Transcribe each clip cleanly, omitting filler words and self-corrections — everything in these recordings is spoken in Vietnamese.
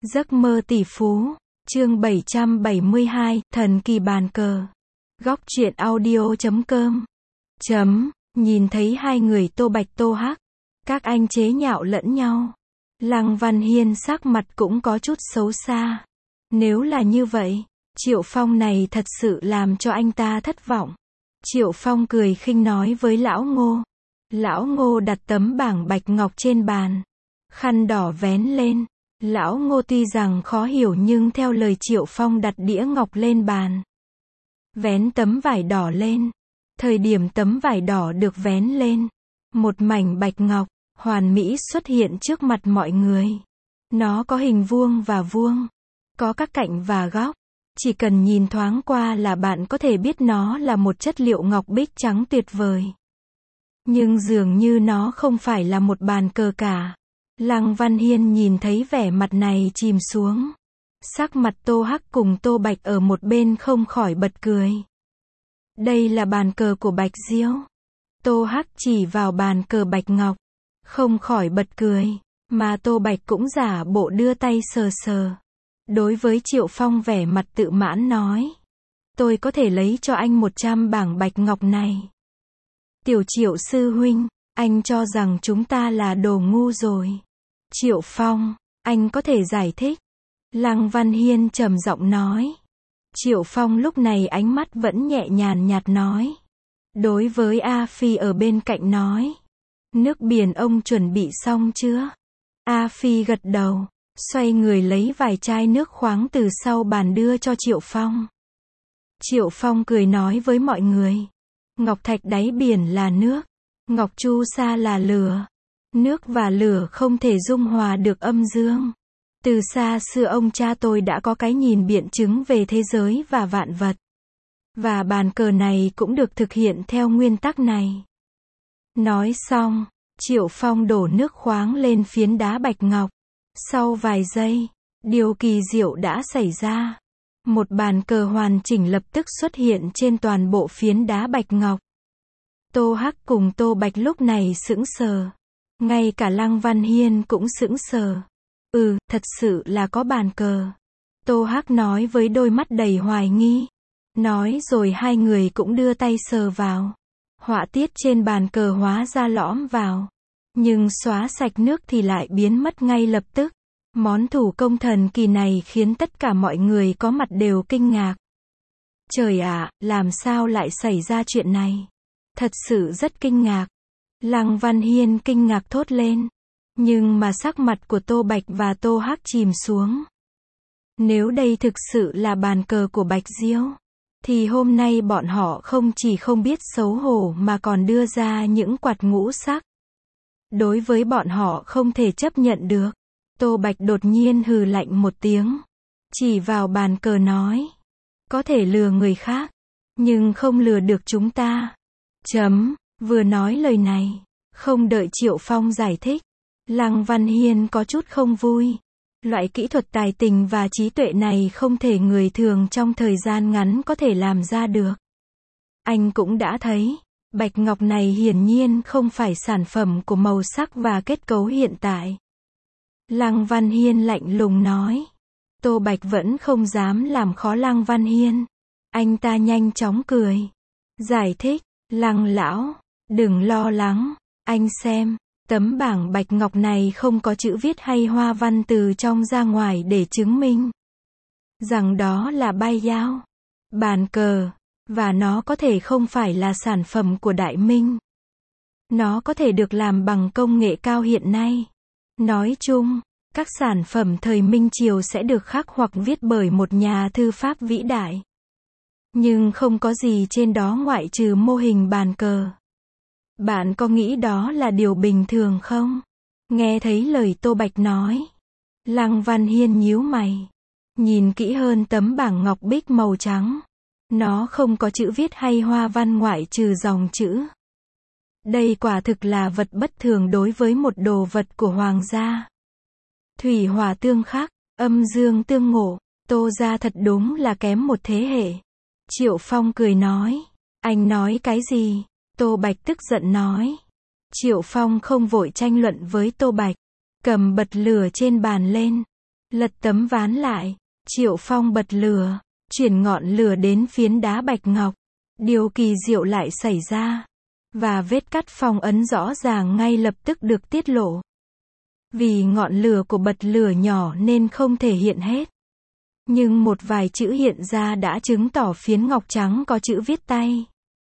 Giấc mơ tỷ phú, chương 772, thần kỳ bàn cờ. Góc truyện audio.com. Nhìn thấy hai người Tô Bạch Tô Hắc, các anh chế nhạo lẫn nhau. Lăng Văn Hiên sắc mặt cũng có chút xấu xa. Nếu là như vậy, Triệu Phong này thật sự làm cho anh ta thất vọng. Triệu Phong cười khinh nói với Lão Ngô. Lão Ngô đặt tấm bảng bạch ngọc trên bàn. Khăn đỏ vén lên. Lão Ngô tuy rằng khó hiểu nhưng theo lời Triệu Phong đặt đĩa ngọc lên bàn. Vén tấm vải đỏ lên. Thời điểm tấm vải đỏ được vén lên, một mảnh bạch ngọc, hoàn mỹ xuất hiện trước mặt mọi người. Nó có hình vuông và vuông, có các cạnh và góc. Chỉ cần nhìn thoáng qua là bạn có thể biết nó là một chất liệu ngọc bích trắng tuyệt vời. Nhưng dường như nó không phải là một bàn cờ cả. Lăng Văn Hiên nhìn thấy vẻ mặt này chìm xuống. Sắc mặt Tô Hắc cùng Tô Bạch ở một bên không khỏi bật cười. Đây là bàn cờ của Bạch Diêu. Tô Hắc chỉ vào bàn cờ bạch ngọc, không khỏi bật cười, mà Tô Bạch cũng giả bộ đưa tay sờ sờ. Đối với Triệu Phong vẻ mặt tự mãn nói. Tôi có thể lấy cho anh 100 bảng bạch ngọc này. Tiểu Triệu sư huynh, anh cho rằng chúng ta là đồ ngu rồi. Triệu Phong, anh có thể giải thích. Lăng Văn Hiên trầm giọng nói. Triệu Phong lúc này ánh mắt vẫn nhẹ nhàng nhạt nói. Đối với A Phi ở bên cạnh nói. Nước biển ông chuẩn bị xong chưa? A Phi gật đầu, xoay người lấy vài chai nước khoáng từ sau bàn đưa cho Triệu Phong. Triệu Phong cười nói với mọi người. Ngọc thạch đáy biển là nước, ngọc chu sa là lửa. Nước và lửa không thể dung hòa được âm dương. Từ xa xưa ông cha tôi đã có cái nhìn biện chứng về thế giới và vạn vật. Và bàn cờ này cũng được thực hiện theo nguyên tắc này. Nói xong, Triệu Phong đổ nước khoáng lên phiến đá bạch ngọc. Sau vài giây, điều kỳ diệu đã xảy ra. Một bàn cờ hoàn chỉnh lập tức xuất hiện trên toàn bộ phiến đá bạch ngọc. Tô Hắc cùng Tô Bạch lúc này sững sờ. Ngay cả Lăng Văn Hiên cũng sững sờ. Thật sự là có bàn cờ. Tô Hắc nói với đôi mắt đầy hoài nghi. Nói rồi hai người cũng đưa tay sờ vào. Họa tiết trên bàn cờ hóa ra lõm vào. Nhưng xóa sạch nước thì lại biến mất ngay lập tức. Món thủ công thần kỳ này khiến tất cả mọi người có mặt đều kinh ngạc. Trời ạ, làm sao lại xảy ra chuyện này? Thật sự rất kinh ngạc. Lăng Văn Hiên kinh ngạc thốt lên. Nhưng mà sắc mặt của Tô Bạch và Tô Hắc chìm xuống. Nếu đây thực sự là bàn cờ của Bạch Diêu, thì hôm nay bọn họ không chỉ không biết xấu hổ mà còn đưa ra những quạt ngũ sắc. Đối với bọn họ không thể chấp nhận được. Tô Bạch đột nhiên hừ lạnh một tiếng. Chỉ vào bàn cờ nói. Có thể lừa người khác, nhưng không lừa được chúng ta. Vừa nói lời này, không đợi Triệu Phong giải thích. Lăng Văn Hiên có chút không vui. Loại kỹ thuật tài tình và trí tuệ này không thể người thường trong thời gian ngắn có thể làm ra được. Anh cũng đã thấy, bạch ngọc này hiển nhiên không phải sản phẩm của màu sắc và kết cấu hiện tại. Lăng Văn Hiên lạnh lùng nói. Tô Bạch vẫn không dám làm khó Lăng Văn Hiên. Anh ta nhanh chóng cười. Giải thích, Lăng lão, đừng lo lắng, anh xem. Tấm bảng bạch ngọc này không có chữ viết hay hoa văn từ trong ra ngoài để chứng minh rằng đó là bay dao, bàn cờ, và nó có thể không phải là sản phẩm của Đại Minh. Nó có thể được làm bằng công nghệ cao hiện nay. Nói chung, các sản phẩm thời Minh Triều sẽ được khắc hoặc viết bởi một nhà thư pháp vĩ đại. Nhưng không có gì trên đó ngoại trừ mô hình bàn cờ. Bạn có nghĩ đó là điều bình thường không? Nghe thấy lời Tô Bạch nói. Lăng Văn Hiên nhíu mày. Nhìn kỹ hơn tấm bảng ngọc bích màu trắng. Nó không có chữ viết hay hoa văn ngoại trừ dòng chữ. Đây quả thực là vật bất thường đối với một đồ vật của hoàng gia. Thủy hỏa tương khắc, âm dương tương ngộ. Tô gia thật đúng là kém một thế hệ. Triệu Phong cười nói. Anh nói cái gì? Tô Bạch tức giận nói. Triệu Phong không vội tranh luận với Tô Bạch. Cầm bật lửa trên bàn lên. Lật tấm ván lại, Triệu Phong bật lửa, chuyển ngọn lửa đến phiến đá bạch ngọc. Điều kỳ diệu lại xảy ra. Và vết cắt phong ấn rõ ràng ngay lập tức được tiết lộ. Vì ngọn lửa của bật lửa nhỏ nên không thể hiện hết. Nhưng một vài chữ hiện ra đã chứng tỏ phiến ngọc trắng có chữ viết tay.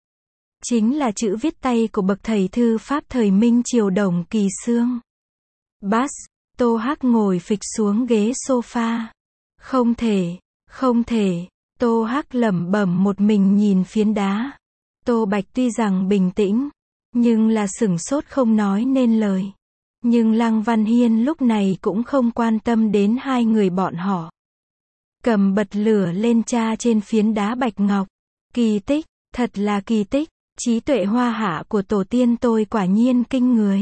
Chính là chữ viết tay của bậc thầy thư pháp thời Minh Triều Đồng Kỳ Xương. Bas, Tô Hắc ngồi phịch xuống ghế sofa. Không thể, không thể, Tô Hắc lẩm bẩm một mình nhìn phiến đá. Tô Bạch tuy rằng bình tĩnh, nhưng là sửng sốt không nói nên lời. Nhưng Lăng Văn Hiên lúc này cũng không quan tâm đến hai người bọn họ. Cầm bật lửa lên tra trên phiến đá bạch ngọc. Kỳ tích, thật là kỳ tích, trí tuệ hoa hạ của tổ tiên tôi quả nhiên kinh người.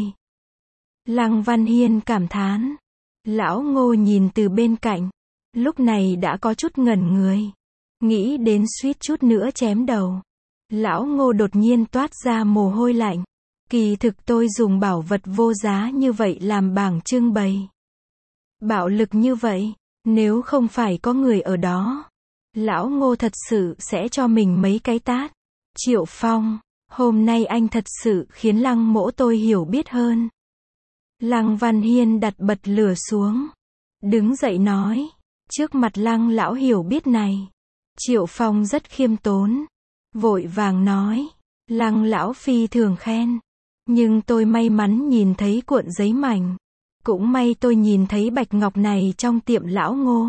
Lăng Văn Hiên cảm thán. Lão Ngô nhìn từ bên cạnh, lúc này đã có chút ngẩn người. Nghĩ đến suýt chút nữa chém đầu. Lão Ngô đột nhiên toát ra mồ hôi lạnh. Kỳ thực tôi dùng bảo vật vô giá như vậy làm bảng trưng bày. Bạo lực như vậy, nếu không phải có người ở đó, Lão Ngô thật sự sẽ cho mình mấy cái tát. Triệu Phong, hôm nay anh thật sự khiến Lăng mỗ tôi hiểu biết hơn. Lăng Văn Hiên đặt bật lửa xuống, đứng dậy nói, trước mặt Lăng lão hiểu biết này. Triệu Phong rất khiêm tốn, vội vàng nói, Lăng lão phi thường khen. Nhưng tôi may mắn nhìn thấy cuộn giấy mảnh. Cũng may tôi nhìn thấy bạch ngọc này trong tiệm Lão Ngô.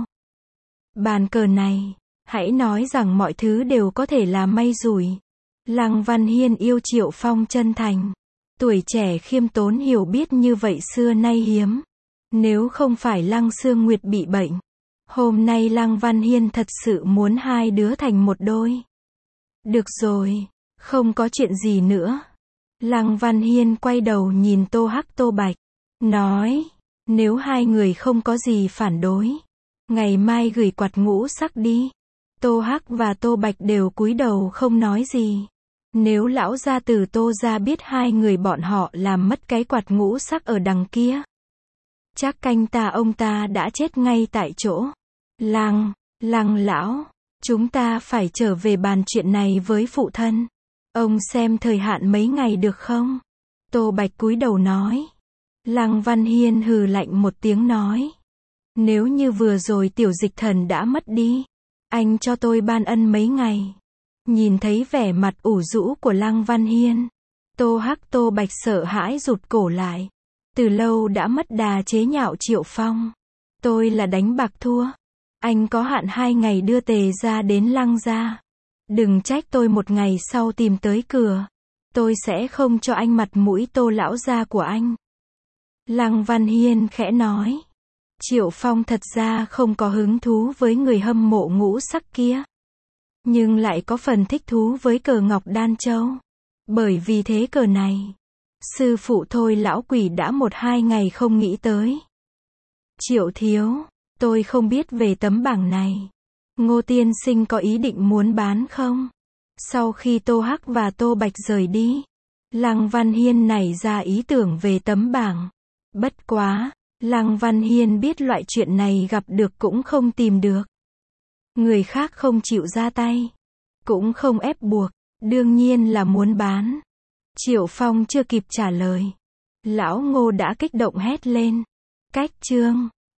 Bàn cờ này, hãy nói rằng mọi thứ đều có thể là may rủi. Lăng Văn Hiên yêu Triệu Phong chân thành. Tuổi trẻ khiêm tốn hiểu biết như vậy xưa nay hiếm. Nếu không phải Lăng Sương Nguyệt bị bệnh, hôm nay Lăng Văn Hiên thật sự muốn hai đứa thành một đôi. Được rồi, không có chuyện gì nữa. Lăng Văn Hiên quay đầu nhìn Tô Hắc Tô Bạch, nói, nếu hai người không có gì phản đối, ngày mai gửi quạt ngũ sắc đi. Tô Hắc và Tô Bạch đều cúi đầu không nói gì. Nếu lão gia tử Tô gia biết hai người bọn họ làm mất cái quạt ngũ sắc ở đằng kia, chắc ông ta đã chết ngay tại chỗ. Lăng lão, chúng ta phải trở về bàn chuyện này với phụ thân. Ông xem thời hạn mấy ngày được không? Tô Bạch cúi đầu nói. Lăng Văn Hiên hừ lạnh một tiếng nói. Nếu như vừa rồi Tiểu Dịch Thần đã mất đi, anh cho tôi ban ân mấy ngày. Nhìn thấy vẻ mặt ủ rũ của Lăng Văn Hiên, Tô Hắc Tô Bạch sợ hãi rụt cổ lại. Từ lâu đã mất đà chế nhạo Triệu Phong. Tôi là đánh bạc thua. Anh có hạn 2 ngày đưa tề ra đến Lăng gia. Đừng trách tôi một ngày sau tìm tới cửa. Tôi sẽ không cho anh mặt mũi Tô lão gia của anh. Lăng Văn Hiên khẽ nói. Triệu Phong thật ra không có hứng thú với người hâm mộ ngũ sắc kia. Nhưng lại có phần thích thú với cờ ngọc đan châu. Bởi vì thế cờ này, sư phụ Thôi lão quỷ đã 1-2 ngày không nghĩ tới. Triệu thiếu, tôi không biết về tấm bảng này. Ngô tiên sinh có ý định muốn bán không? Sau khi Tô Hắc và Tô Bạch rời đi, Lăng Văn Hiên nảy ra ý tưởng về tấm bảng. Bất quá, Lăng Văn Hiên biết loại chuyện này gặp được cũng không tìm được. Người khác không chịu ra tay, cũng không ép buộc, đương nhiên là muốn bán. Triệu Phong chưa kịp trả lời, Lão Ngô đã kích động hét lên. Cách chương